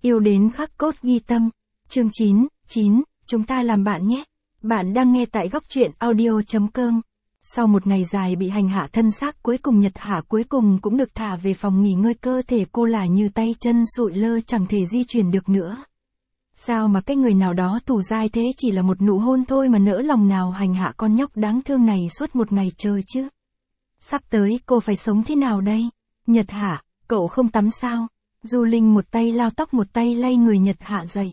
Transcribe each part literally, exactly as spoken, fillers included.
Yêu đến khắc cốt ghi tâm. Chương chín, chín, chúng ta làm bạn nhé. Bạn đang nghe tại góc truyện audio chấm com. Sau một ngày dài bị hành hạ thân xác, cuối cùng Nhật Hạ cuối cùng cũng được thả về phòng nghỉ ngơi. Cơ thể cô là như tay chân sụi lơ, chẳng thể di chuyển được nữa. Sao mà cái người nào đó tù dai thế, chỉ là một nụ hôn thôi mà nỡ lòng nào hành hạ con nhóc đáng thương này suốt một ngày trời chứ. Sắp tới cô phải sống thế nào đây? Nhật Hạ, cậu không tắm sao? Du Linh một tay lau tóc một tay lay người Nhật Hạ dậy.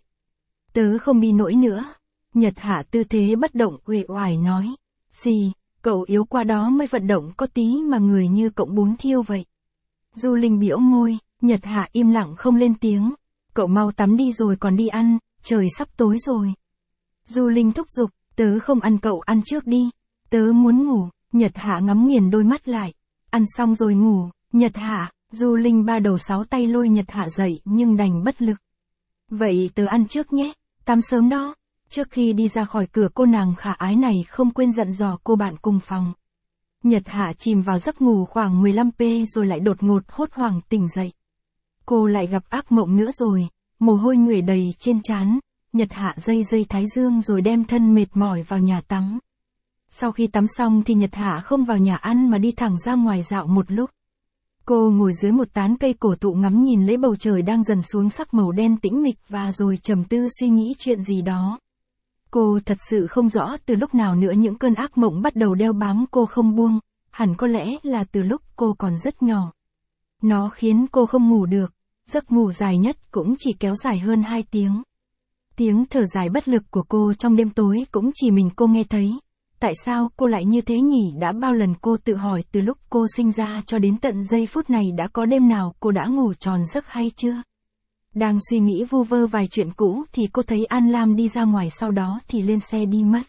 Tớ không đi nổi nữa. Nhật Hạ tư thế bất động uể oải nói. Xì, cậu yếu qua đó mới vận động có tí mà người như cọng bún thiêu vậy. Du Linh bĩu môi, Nhật Hạ im lặng không lên tiếng. Cậu mau tắm đi rồi còn đi ăn, trời sắp tối rồi. Du Linh thúc giục, tớ không ăn, cậu ăn trước đi. Tớ muốn ngủ. Nhật Hạ ngắm nghiền đôi mắt lại. Ăn xong rồi ngủ. Nhật Hạ, Du Linh ba đầu sáu tay lôi Nhật Hạ dậy nhưng đành bất lực. Vậy tớ ăn trước nhé, tắm sớm đó. Trước khi đi ra khỏi cửa, cô nàng khả ái này không quên dặn dò cô bạn cùng phòng. Nhật Hạ chìm vào giấc ngủ khoảng mười lăm phút rồi lại đột ngột hốt hoảng tỉnh dậy. Cô lại gặp ác mộng nữa rồi, mồ hôi nhuể đầy trên trán. Nhật Hạ dây dây thái dương rồi đem thân mệt mỏi vào nhà tắm. Sau khi tắm xong thì Nhật Hạ không vào nhà ăn mà đi thẳng ra ngoài dạo một lúc. Cô ngồi dưới một tán cây cổ thụ ngắm nhìn lấy bầu trời đang dần xuống sắc màu đen tĩnh mịch và rồi trầm tư suy nghĩ chuyện gì đó. Cô thật sự không rõ từ lúc nào nữa những cơn ác mộng bắt đầu đeo bám cô không buông, hẳn có lẽ là từ lúc cô còn rất nhỏ. Nó khiến cô không ngủ được, giấc ngủ dài nhất cũng chỉ kéo dài hơn hai tiếng. Tiếng thở dài bất lực của cô trong đêm tối cũng chỉ mình cô nghe thấy. Tại sao cô lại như thế nhỉ? Đã bao lần cô tự hỏi từ lúc cô sinh ra cho đến tận giây phút này, đã có đêm nào cô đã ngủ tròn giấc hay chưa? Đang suy nghĩ vu vơ vài chuyện cũ thì cô thấy An Lam đi ra ngoài, sau đó thì lên xe đi mất.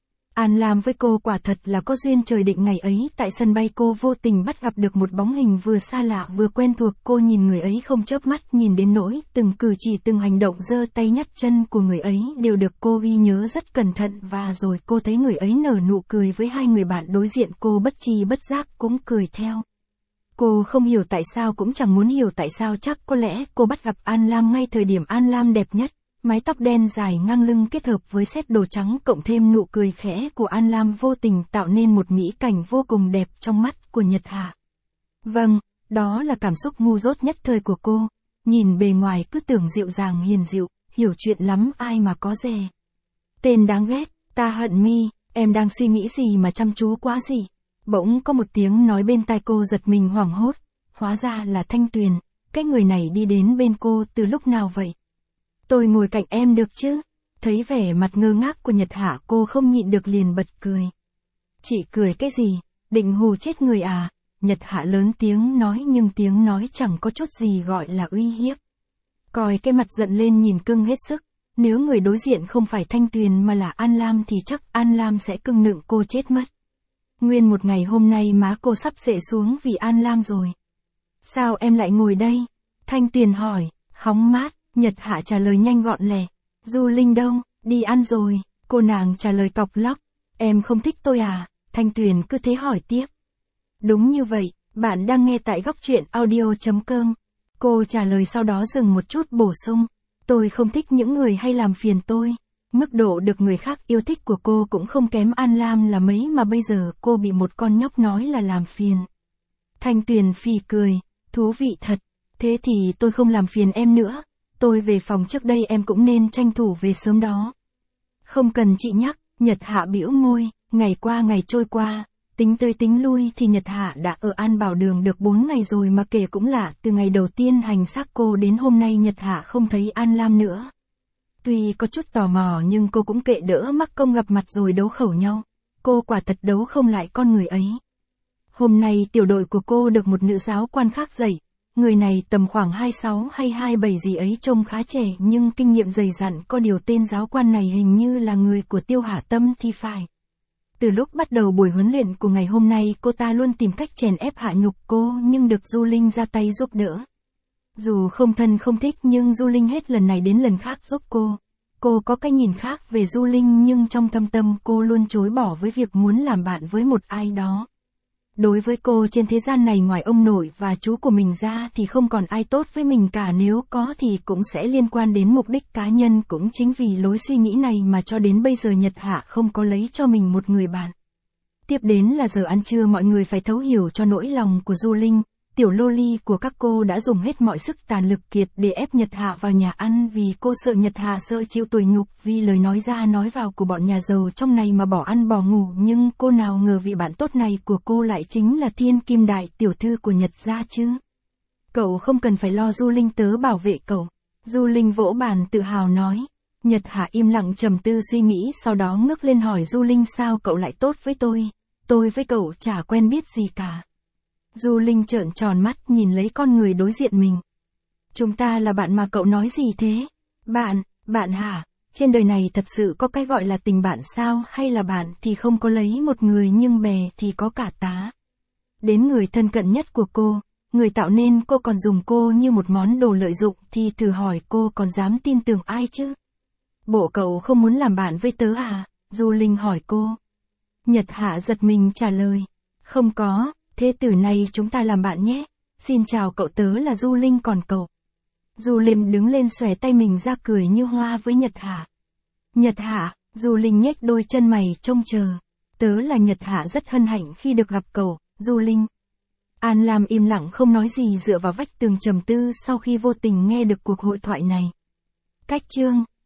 An Lam với cô quả thật là có duyên trời định. Ngày ấy tại sân bay cô vô tình bắt gặp được một bóng hình vừa xa lạ vừa quen thuộc. Cô nhìn người ấy không chớp mắt, nhìn đến nỗi từng cử chỉ từng hành động giơ tay nhấc chân của người ấy đều được cô ghi nhớ rất cẩn thận. Và rồi cô thấy người ấy nở nụ cười với hai người bạn đối diện, cô bất tri bất giác cũng cười theo. Cô không hiểu tại sao, cũng chẳng muốn hiểu tại sao, chắc có lẽ cô bắt gặp An Lam ngay thời điểm An Lam đẹp nhất. Mái tóc đen dài ngang lưng kết hợp với set đồ trắng cộng thêm nụ cười khẽ của An Lam vô tình tạo nên một mỹ cảnh vô cùng đẹp trong mắt của Nhật Hạ. Vâng, đó là cảm xúc ngu dốt nhất thời của cô. Nhìn bề ngoài cứ tưởng dịu dàng hiền dịu, hiểu chuyện lắm, ai mà có dè. Tên đáng ghét, ta hận mi, em đang suy nghĩ gì mà chăm chú quá gì? Bỗng có một tiếng nói bên tai cô, giật mình hoảng hốt. Hóa ra là Thanh Tuyền. Cái người này đi đến bên cô từ lúc nào vậy? Tôi ngồi cạnh em được chứ? Thấy vẻ mặt ngơ ngác của Nhật Hạ, cô không nhịn được liền bật cười. Chị cười cái gì? Định hù chết người à? Nhật Hạ lớn tiếng nói, nhưng tiếng nói chẳng có chút gì gọi là uy hiếp. Coi cái mặt giận lên nhìn cưng hết sức. Nếu người đối diện không phải Thanh Tuyền mà là An Lam thì chắc An Lam sẽ cưng nựng cô chết mất. Nguyên một ngày hôm nay má cô sắp xệ xuống vì An Lam rồi. Sao em lại ngồi đây? Thanh Tuyền hỏi. Hóng mát. Nhật Hạ trả lời nhanh gọn lẹ. Du Linh đâu? Đi ăn rồi. Cô nàng trả lời cọc lóc. Em không thích tôi à? Thanh Tuyền cứ thế hỏi tiếp. Đúng như vậy, bạn đang nghe tại góc truyện audio chấm com. Cô trả lời sau đó dừng một chút bổ sung. Tôi không thích những người hay làm phiền tôi. Mức độ được người khác yêu thích của cô cũng không kém An Lam là mấy mà bây giờ cô bị một con nhóc nói là làm phiền. Thanh Tuyền phì cười. Thú vị thật. Thế thì tôi không làm phiền em nữa. Tôi về phòng trước đây, em cũng nên tranh thủ về sớm đó. Không cần chị nhắc. Nhật Hạ bĩu môi. Ngày qua ngày trôi qua, tính tới tính lui thì Nhật Hạ đã ở An Bảo Đường được bốn ngày rồi, mà kể cũng lạ, từ ngày đầu tiên hành xác cô đến hôm nay Nhật Hạ không thấy An Lam nữa. Tuy có chút tò mò nhưng cô cũng kệ, đỡ mắc công gặp mặt rồi đấu khẩu nhau. Cô quả thật đấu không lại con người ấy. Hôm nay tiểu đội của cô được một nữ giáo quan khác dạy. Người này tầm khoảng hai mươi sáu hay hai mươi bảy gì ấy, trông khá trẻ nhưng kinh nghiệm dày dặn, có điều tên giáo quan này hình như là người của Tiêu Hạ Tâm thì phải. Từ lúc bắt đầu buổi huấn luyện của ngày hôm nay, cô ta luôn tìm cách chèn ép hạ nhục cô, nhưng được Du Linh ra tay giúp đỡ. Dù không thân không thích nhưng Du Linh hết lần này đến lần khác giúp cô. Cô có cái nhìn khác về Du Linh, nhưng trong thâm tâm cô luôn chối bỏ với việc muốn làm bạn với một ai đó. Đối với cô trên thế gian này ngoài ông nội và chú của mình ra thì không còn ai tốt với mình cả, nếu có thì cũng sẽ liên quan đến mục đích cá nhân. Cũng chính vì lối suy nghĩ này mà cho đến bây giờ Nhật Hạ không có lấy cho mình một người bạn. Tiếp đến là giờ ăn trưa, mọi người phải thấu hiểu cho nỗi lòng của Du Linh. Tiểu loli của các cô đã dùng hết mọi sức tàn lực kiệt để ép Nhật Hạ vào nhà ăn vì cô sợ Nhật Hạ sợ chịu tủi nhục vì lời nói ra nói vào của bọn nhà giàu trong này mà bỏ ăn bỏ ngủ, nhưng cô nào ngờ vị bạn tốt này của cô lại chính là thiên kim đại tiểu thư của Nhật gia chứ. Cậu không cần phải lo, Du Linh tớ bảo vệ cậu. Du Linh vỗ bàn tự hào nói. Nhật Hạ im lặng trầm tư suy nghĩ, sau đó ngước lên hỏi Du Linh, sao cậu lại tốt với tôi? Tôi với cậu chả quen biết gì cả. Du Linh trợn tròn mắt nhìn lấy con người đối diện mình. Chúng ta là bạn mà cậu nói gì thế? Bạn, bạn hả? Trên đời này thật sự có cái gọi là tình bạn sao? Hay là bạn thì không có lấy một người nhưng bè thì có cả tá? Đến người thân cận nhất của cô, người tạo nên cô còn dùng cô như một món đồ lợi dụng thì thử hỏi cô còn dám tin tưởng ai chứ? Bộ cậu không muốn làm bạn với tớ à? Du Linh hỏi cô. Nhật Hạ giật mình trả lời. Không có. Thế từ nay chúng ta làm bạn nhé. Xin chào cậu, tớ là Du Linh, còn cậu? Du Linh đứng lên xòe tay mình ra cười như hoa với Nhật Hạ. Nhật Hạ, Du Linh nhếch đôi chân mày trông chờ. Tớ là Nhật Hạ, rất hân hạnh khi được gặp cậu, Du Linh. An Lam im lặng không nói gì, dựa vào vách tường trầm tư sau khi vô tình nghe được cuộc hội thoại này. Cách chương